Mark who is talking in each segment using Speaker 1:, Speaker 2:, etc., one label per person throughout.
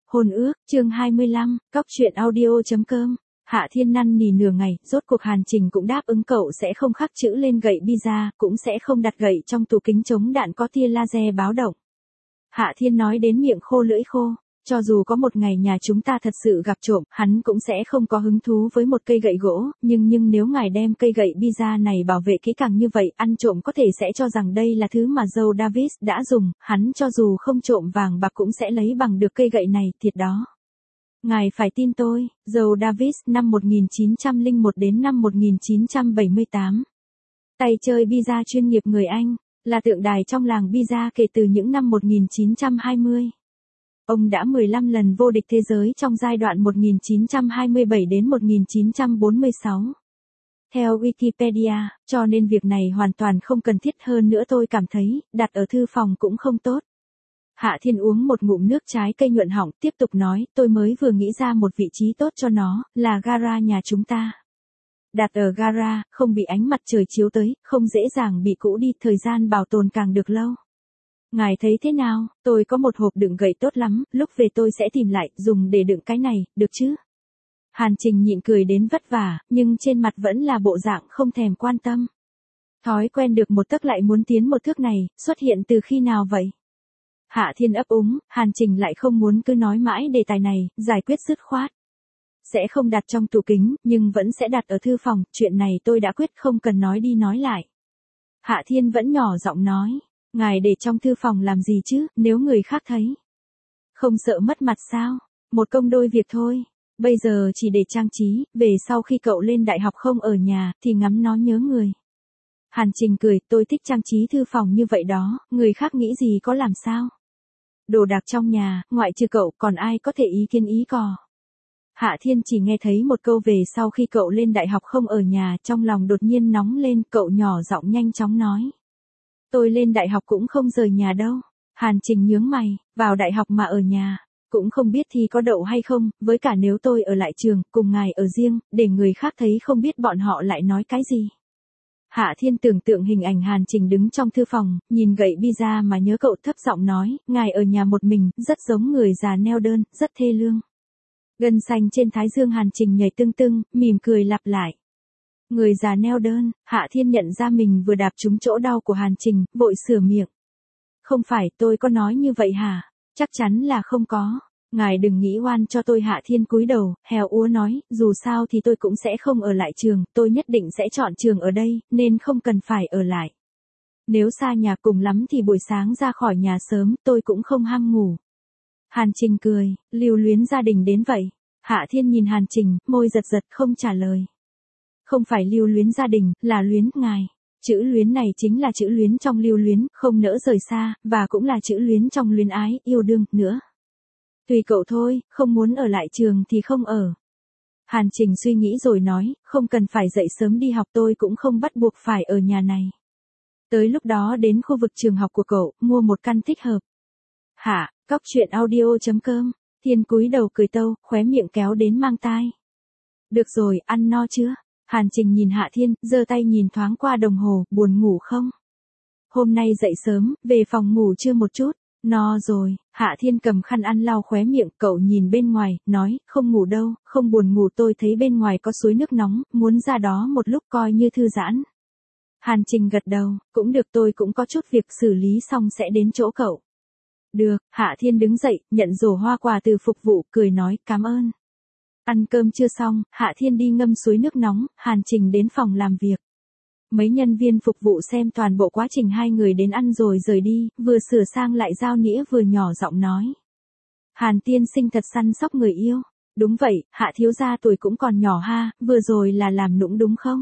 Speaker 1: Hôn ước, chương 25, cóc truyện audio.com. Hạ Thiên năn nỉ nửa ngày, rốt cuộc Hàn Trình cũng đáp ứng cậu sẽ không khắc chữ lên gậy pizza, cũng sẽ không đặt gậy trong tủ kính chống đạn có tia laser báo động. Hạ Thiên nói đến miệng khô lưỡi khô, cho dù có một ngày nhà chúng ta thật sự gặp trộm, hắn cũng sẽ không có hứng thú với một cây gậy gỗ, nhưng nếu ngài đem cây gậy pizza này bảo vệ kỹ càng như vậy, ăn trộm có thể sẽ cho rằng đây là thứ mà Joe Davis đã dùng, hắn cho dù không trộm vàng bạc cũng sẽ lấy bằng được cây gậy này, thiệt đó. Ngài phải tin tôi, Joe Davis năm 1901 đến năm 1978. Tay chơi pizza chuyên nghiệp người Anh, là tượng đài trong làng pizza kể từ những năm 1920. Ông đã 15 lần vô địch thế giới trong giai đoạn 1927 đến 1946. Theo Wikipedia, cho nên việc này hoàn toàn không cần thiết, hơn nữa tôi cảm thấy, đặt ở thư phòng cũng không tốt. Hạ Thiên uống một ngụm nước trái cây nhuận họng, tiếp tục nói, tôi mới vừa nghĩ ra một vị trí tốt cho nó, là gara nhà chúng ta. Đặt ở gara, không bị ánh mặt trời chiếu tới, không dễ dàng bị cũ đi, thời gian bảo tồn càng được lâu. Ngài thấy thế nào, tôi có một hộp đựng gậy tốt lắm, lúc về tôi sẽ tìm lại, dùng để đựng cái này, được chứ? Hàn Trình nhịn cười đến vất vả, nhưng trên mặt vẫn là bộ dạng không thèm quan tâm. Thói quen được một tấc lại muốn tiến một thước này, xuất hiện từ khi nào vậy? Hạ Thiên ấp úng, Hàn Trình lại không muốn cứ nói mãi đề tài này, giải quyết dứt khoát. Sẽ không đặt trong tủ kính, nhưng vẫn sẽ đặt ở thư phòng, chuyện này tôi đã quyết, không cần nói đi nói lại. Hạ Thiên vẫn nhỏ giọng nói, ngài để trong thư phòng làm gì chứ, nếu người khác thấy. Không sợ mất mặt sao, một công đôi việc thôi, bây giờ chỉ để trang trí, về sau khi cậu lên đại học không ở nhà, thì ngắm nó nhớ người. Hàn Trình cười, tôi thích trang trí thư phòng như vậy đó, người khác nghĩ gì có làm sao. Đồ đạc trong nhà, ngoại trừ cậu, còn ai có thể ý kiến ý cò. Hạ Thiên chỉ nghe thấy một câu về sau khi cậu lên đại học không ở nhà, trong lòng đột nhiên nóng lên, cậu nhỏ giọng nhanh chóng nói. Tôi lên đại học cũng không rời nhà đâu. Hàn Trình nhướng mày, vào đại học mà ở nhà, cũng không biết thi có đậu hay không, với cả nếu tôi ở lại trường, cùng ngài ở riêng, để người khác thấy không biết bọn họ lại nói cái gì. Hạ Thiên tưởng tượng hình ảnh Hàn Trình đứng trong thư phòng, nhìn gậy pizza mà nhớ cậu, thấp giọng nói, ngài ở nhà một mình, rất giống người già neo đơn, rất thê lương. Gân xanh trên thái dương Hàn Trình nhảy tưng tưng, mỉm cười lặp lại. Người già neo đơn, Hạ Thiên nhận ra mình vừa đạp trúng chỗ đau của Hàn Trình, vội sửa miệng. Không phải, tôi có nói như vậy hả? Chắc chắn là không có. Ngài đừng nghĩ oan cho tôi. Hạ Thiên cúi đầu, hèo úa nói, dù sao thì tôi cũng sẽ không ở lại trường, tôi nhất định sẽ chọn trường ở đây, nên không cần phải ở lại. Nếu xa nhà cùng lắm thì buổi sáng ra khỏi nhà sớm, tôi cũng không ham ngủ. Hàn Trình cười, lưu luyến gia đình đến vậy. Hạ Thiên nhìn Hàn Trình, môi giật giật không trả lời. Không phải lưu luyến gia đình, là luyến ngài. Chữ luyến này chính là chữ luyến trong lưu luyến, không nỡ rời xa, và cũng là chữ luyến trong luyến ái, yêu đương, nữa. Tùy cậu thôi, không muốn ở lại trường thì không ở. Hàn Trình suy nghĩ rồi nói, không cần phải dậy sớm đi học, tôi cũng không bắt buộc phải ở nhà này. Tới lúc đó đến khu vực trường học của cậu, mua một căn thích hợp. Hả, cóc truyện audio.com, Thiên cúi đầu cười tâu, khóe miệng kéo đến mang tai. Được rồi, ăn no chưa? Hàn Trình nhìn Hạ Thiên, giơ tay nhìn thoáng qua đồng hồ, buồn ngủ không? Hôm nay dậy sớm, về phòng ngủ chưa một chút, no rồi. Hạ Thiên cầm khăn ăn lau khóe miệng, cậu nhìn bên ngoài, nói, không ngủ đâu, không buồn ngủ, tôi thấy bên ngoài có suối nước nóng, muốn ra đó một lúc coi như thư giãn. Hàn Trình gật đầu, cũng được, tôi cũng có chút việc xử lý xong sẽ đến chỗ cậu. Được, Hạ Thiên đứng dậy, nhận rổ hoa quả từ phục vụ, cười nói, cảm ơn. Ăn cơm chưa xong, Hạ Thiên đi ngâm suối nước nóng, Hàn Trình đến phòng làm việc. Mấy nhân viên phục vụ xem toàn bộ quá trình hai người đến ăn rồi rời đi, vừa sửa sang lại dao nĩa vừa nhỏ giọng nói. Hàn tiên sinh thật săn sóc người yêu. Đúng vậy, Hạ thiếu gia tuổi cũng còn nhỏ ha, vừa rồi là làm nũng đúng không?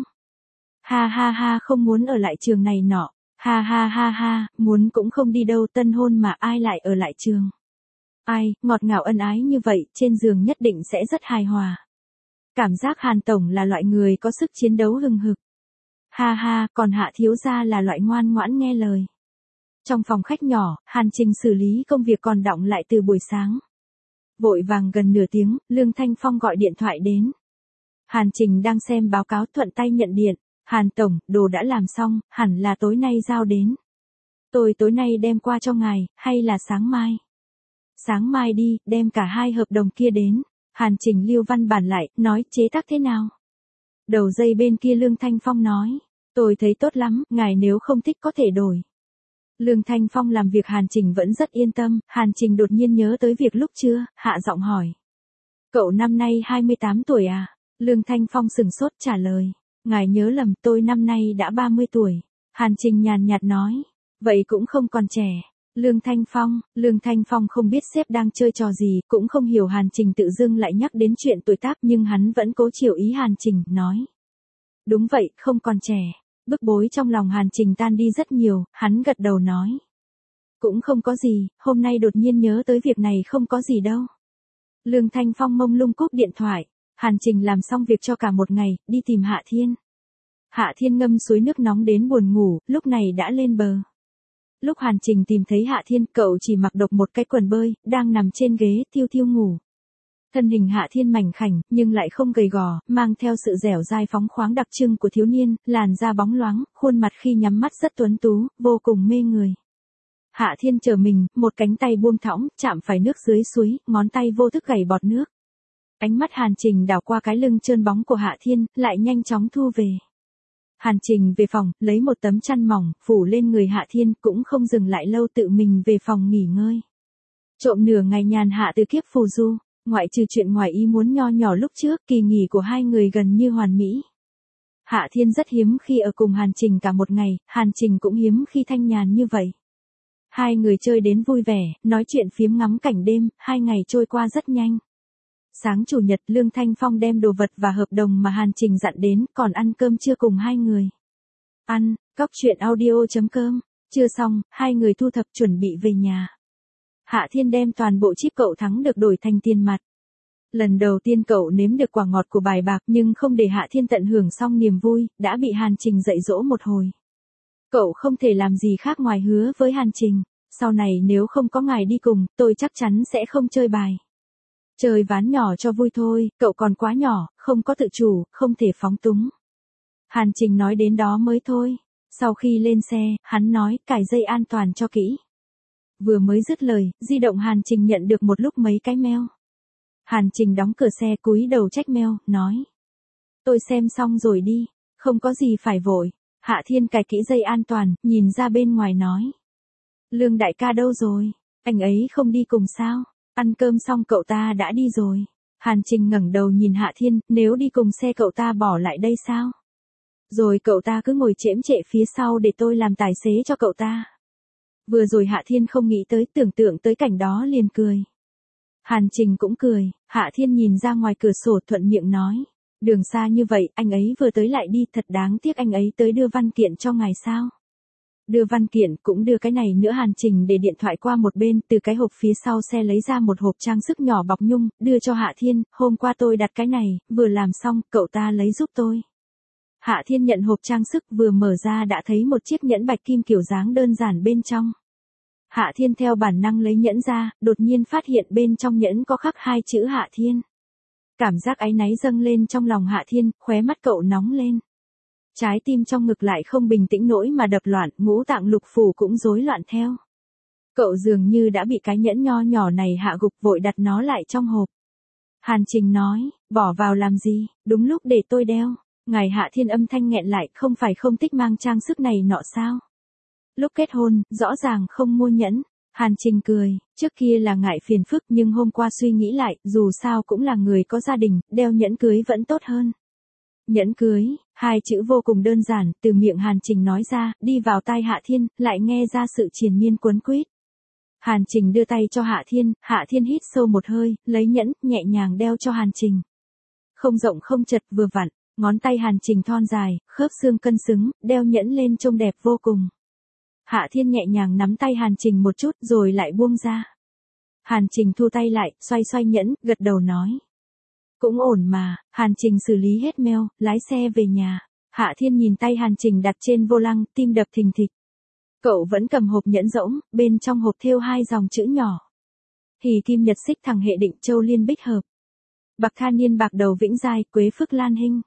Speaker 1: Ha ha ha, không muốn ở lại trường này nọ. Ha ha ha ha, muốn cũng không đi đâu, tân hôn mà ai lại ở lại trường. Ai, ngọt ngào ân ái như vậy, trên giường nhất định sẽ rất hài hòa. Cảm giác Hàn tổng là loại người có sức chiến đấu hừng hực. Ha ha, còn Hạ thiếu gia là loại ngoan ngoãn nghe lời. Trong phòng khách nhỏ, Hàn Trình xử lý công việc còn đọng lại từ buổi sáng. Vội vàng gần nửa tiếng, Lương Thanh Phong gọi điện thoại đến. Hàn Trình đang xem báo cáo, thuận tay nhận điện. Hàn tổng, đồ đã làm xong, hẳn là tối nay giao đến. Tôi tối nay đem qua cho ngài, hay là sáng mai? Sáng mai đi, đem cả hai hợp đồng kia đến. Hàn Trình lưu văn bản lại, nói chế tác thế nào? Đầu dây bên kia Lương Thanh Phong nói, tôi thấy tốt lắm, ngài nếu không thích có thể đổi. Lương Thanh Phong làm việc Hàn Trình vẫn rất yên tâm, Hàn Trình đột nhiên nhớ tới việc lúc trưa, hạ giọng hỏi. Cậu năm nay 28 tuổi à? Lương Thanh Phong sừng sốt trả lời. Ngài nhớ lầm, tôi năm nay đã 30 tuổi. Hàn Trình nhàn nhạt nói. Vậy cũng không còn trẻ. Lương Thanh Phong không biết sếp đang chơi trò gì, cũng không hiểu Hàn Trình tự dưng lại nhắc đến chuyện tuổi tác, nhưng hắn vẫn cố chiều ý Hàn Trình, nói. Đúng vậy, không còn trẻ. Bức bối trong lòng Hàn Trình tan đi rất nhiều, hắn gật đầu nói. Cũng không có gì, hôm nay đột nhiên nhớ tới việc này không có gì đâu. Lương Thanh Phong mông lung cúp điện thoại. Hàn Trình làm xong việc cho cả một ngày, đi tìm Hạ Thiên. Hạ Thiên ngâm suối nước nóng đến buồn ngủ, lúc này đã lên bờ. Lúc Hàn Trình tìm thấy Hạ Thiên, cậu chỉ mặc độc một cái quần bơi, đang nằm trên ghế, thiêu thiêu ngủ. Thân hình Hạ Thiên mảnh khảnh, nhưng lại không gầy gò, mang theo sự dẻo dai phóng khoáng đặc trưng của thiếu niên, làn da bóng loáng, khuôn mặt khi nhắm mắt rất tuấn tú, vô cùng mê người. Hạ Thiên chờ mình, một cánh tay buông thõng, chạm phải nước dưới suối, ngón tay vô thức gảy bọt nước. Ánh mắt Hàn Trình đảo qua cái lưng trơn bóng của Hạ Thiên, lại nhanh chóng thu về. Hàn Trình về phòng, lấy một tấm chăn mỏng, phủ lên người Hạ Thiên, cũng không dừng lại lâu, tự mình về phòng nghỉ ngơi. Trộm nửa ngày nhàn hạ từ kiếp phù du, ngoại trừ chuyện ngoài ý muốn nho nhỏ lúc trước, kỳ nghỉ của hai người gần như hoàn mỹ. Hạ Thiên rất hiếm khi ở cùng Hàn Trình cả một ngày, Hàn Trình cũng hiếm khi thanh nhàn như vậy. Hai người chơi đến vui vẻ, nói chuyện phiếm ngắm cảnh đêm, 2 ngày trôi qua rất nhanh. Sáng chủ nhật Lương Thanh Phong đem đồ vật và hợp đồng mà Hàn Trình dặn đến, còn ăn cơm trưa cùng hai người. Cóc truyện audio.com, chưa xong, hai người thu thập chuẩn bị về nhà. Hạ Thiên đem toàn bộ chip cậu thắng được đổi thành tiền mặt. Lần đầu tiên cậu nếm được quả ngọt của bài bạc, nhưng không để Hạ Thiên tận hưởng xong niềm vui, đã bị Hàn Trình dạy dỗ một hồi. Cậu không thể làm gì khác ngoài hứa với Hàn Trình, sau này nếu không có ngài đi cùng, tôi chắc chắn sẽ không chơi bài. Chơi ván nhỏ cho vui thôi, cậu còn quá nhỏ, không có tự chủ, không thể phóng túng. Hàn Trình nói đến đó mới thôi. Sau khi lên xe, hắn nói, cài dây an toàn cho kỹ. Vừa mới dứt lời, di động Hàn Trình nhận được một lúc mấy cái mail. Hàn Trình đóng cửa xe, cúi đầu check mail, nói. Tôi xem xong rồi đi, không có gì phải vội. Hạ Thiên cài kỹ dây an toàn, nhìn ra bên ngoài nói. Lương đại ca đâu rồi? Anh ấy không đi cùng sao? Ăn cơm xong cậu ta đã đi rồi. Hàn Trình ngẩng đầu nhìn Hạ Thiên, nếu đi cùng xe cậu ta bỏ lại đây sao? Rồi cậu ta cứ ngồi chễm chệ phía sau để tôi làm tài xế cho cậu ta. Vừa rồi Hạ Thiên không nghĩ tới, tưởng tượng tới cảnh đó liền cười. Hàn Trình cũng cười, Hạ Thiên nhìn ra ngoài cửa sổ thuận miệng nói. Đường xa như vậy, anh ấy vừa tới lại đi, thật đáng tiếc. Anh ấy tới đưa văn kiện cho ngài sao? Đưa văn kiện, cũng đưa cái này nữa. Hàn Trình để điện thoại qua một bên, từ cái hộp phía sau xe lấy ra một hộp trang sức nhỏ bọc nhung, đưa cho Hạ Thiên. Hôm qua tôi đặt cái này, vừa làm xong, cậu ta lấy giúp tôi. Hạ Thiên nhận hộp trang sức, vừa mở ra đã thấy một chiếc nhẫn bạch kim kiểu dáng đơn giản bên trong. Hạ Thiên theo bản năng lấy nhẫn ra, đột nhiên phát hiện bên trong nhẫn có khắc 2 chữ Hạ Thiên. Cảm giác áy náy dâng lên trong lòng Hạ Thiên, khóe mắt cậu nóng lên. Trái tim trong ngực lại không bình tĩnh nổi mà đập loạn, ngũ tạng lục phủ cũng rối loạn theo. Cậu dường như đã bị cái nhẫn nho nhỏ này hạ gục, vội đặt nó lại trong hộp. Hàn Trình nói, bỏ vào làm gì, đúng lúc để tôi đeo. Ngài Hạ Thiên âm thanh nghẹn lại, không phải không thích mang trang sức này nọ sao? Lúc kết hôn, rõ ràng không mua nhẫn. Hàn Trình cười, trước kia là ngại phiền phức, nhưng hôm qua suy nghĩ lại, dù sao cũng là người có gia đình, đeo nhẫn cưới vẫn tốt hơn. Nhẫn cưới, 2 chữ vô cùng đơn giản, từ miệng Hàn Trình nói ra, đi vào tai Hạ Thiên, lại nghe ra sự triền miên quấn quýt. Hàn Trình đưa tay cho Hạ Thiên hít sâu một hơi, lấy nhẫn, nhẹ nhàng đeo cho Hàn Trình. Không rộng không chật, vừa vặn, ngón tay Hàn Trình thon dài, khớp xương cân xứng, đeo nhẫn lên trông đẹp vô cùng. Hạ Thiên nhẹ nhàng nắm tay Hàn Trình một chút rồi lại buông ra. Hàn Trình thu tay lại, xoay xoay nhẫn, gật đầu nói. Cũng ổn mà. Hàn Trình xử lý hết mail, lái xe về nhà. Hạ Thiên nhìn tay Hàn Trình đặt trên vô lăng, tim đập thình thịch. Cậu vẫn cầm hộp nhẫn rỗng, bên trong hộp thêu 2 dòng chữ nhỏ. Hỷ kim nhật xích thẳng hệ định châu liên bích hợp. Bạc tha niên bạc đầu vĩnh giai, quế phước lan hinh.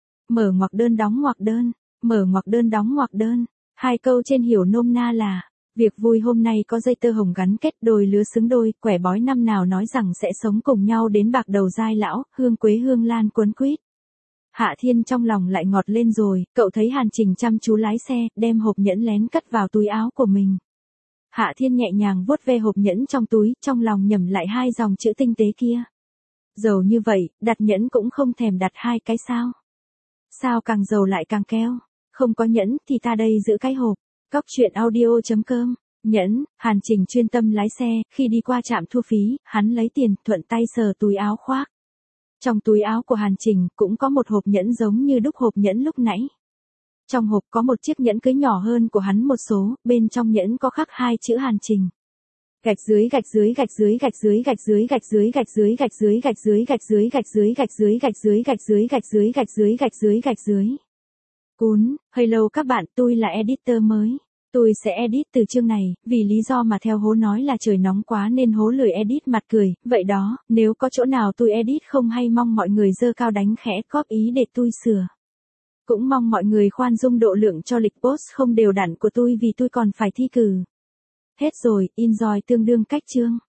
Speaker 1: Mở ngoặc đơn đóng ngoặc đơn, mở ngoặc đơn đóng ngoặc đơn. 2 câu trên hiểu nôm na là, Việc vui hôm nay có dây tơ hồng gắn kết đôi lứa xứng đôi, quẻ bói năm nào nói rằng sẽ sống cùng nhau đến bạc đầu giai lão, hương quế hương lan cuốn quýt. Hạ Thiên trong lòng lại ngọt lên rồi, cậu thấy Hàn Trình chăm chú lái xe, đem hộp nhẫn lén cất vào túi áo của mình. Hạ Thiên nhẹ nhàng vuốt ve hộp nhẫn trong túi, trong lòng nhẩm lại hai dòng chữ tinh tế kia. Giàu như vậy, đặt nhẫn cũng không thèm đặt hai cái sao? Sao càng giàu lại càng keo? Không có nhẫn thì ta đây giữ cái hộp. Cóc truyện audio.com. Nhẫn, Hàn Trình chuyên tâm lái xe, khi đi qua trạm thu phí, hắn lấy tiền, thuận tay sờ túi áo khoác. Trong túi áo của Hàn Trình cũng có một hộp nhẫn giống như đúc hộp nhẫn lúc nãy. Trong hộp có một chiếc nhẫn cưới nhỏ hơn của hắn một số, bên trong nhẫn có khắc hai chữ Hàn Trình. Gạch dưới gạch dưới gạch dưới gạch dưới gạch dưới gạch dưới gạch dưới gạch dưới gạch dưới gạch dưới gạch dưới gạch dưới gạch dưới gạch dưới gạch dưới gạch dưới gạch dưới gạch dưới. Cún, hello các bạn, tôi là editor mới. Tôi sẽ edit từ chương này, vì lý do mà theo Hố nói là trời nóng quá nên Hố lười edit mặt cười, vậy đó, nếu có chỗ nào tôi edit không hay mong mọi người giơ cao đánh khẽ góp ý để tôi sửa. Cũng mong mọi người khoan dung độ lượng cho lịch post không đều đặn của tôi vì tôi còn phải thi cử. Hết rồi, enjoy tương đương cách chương.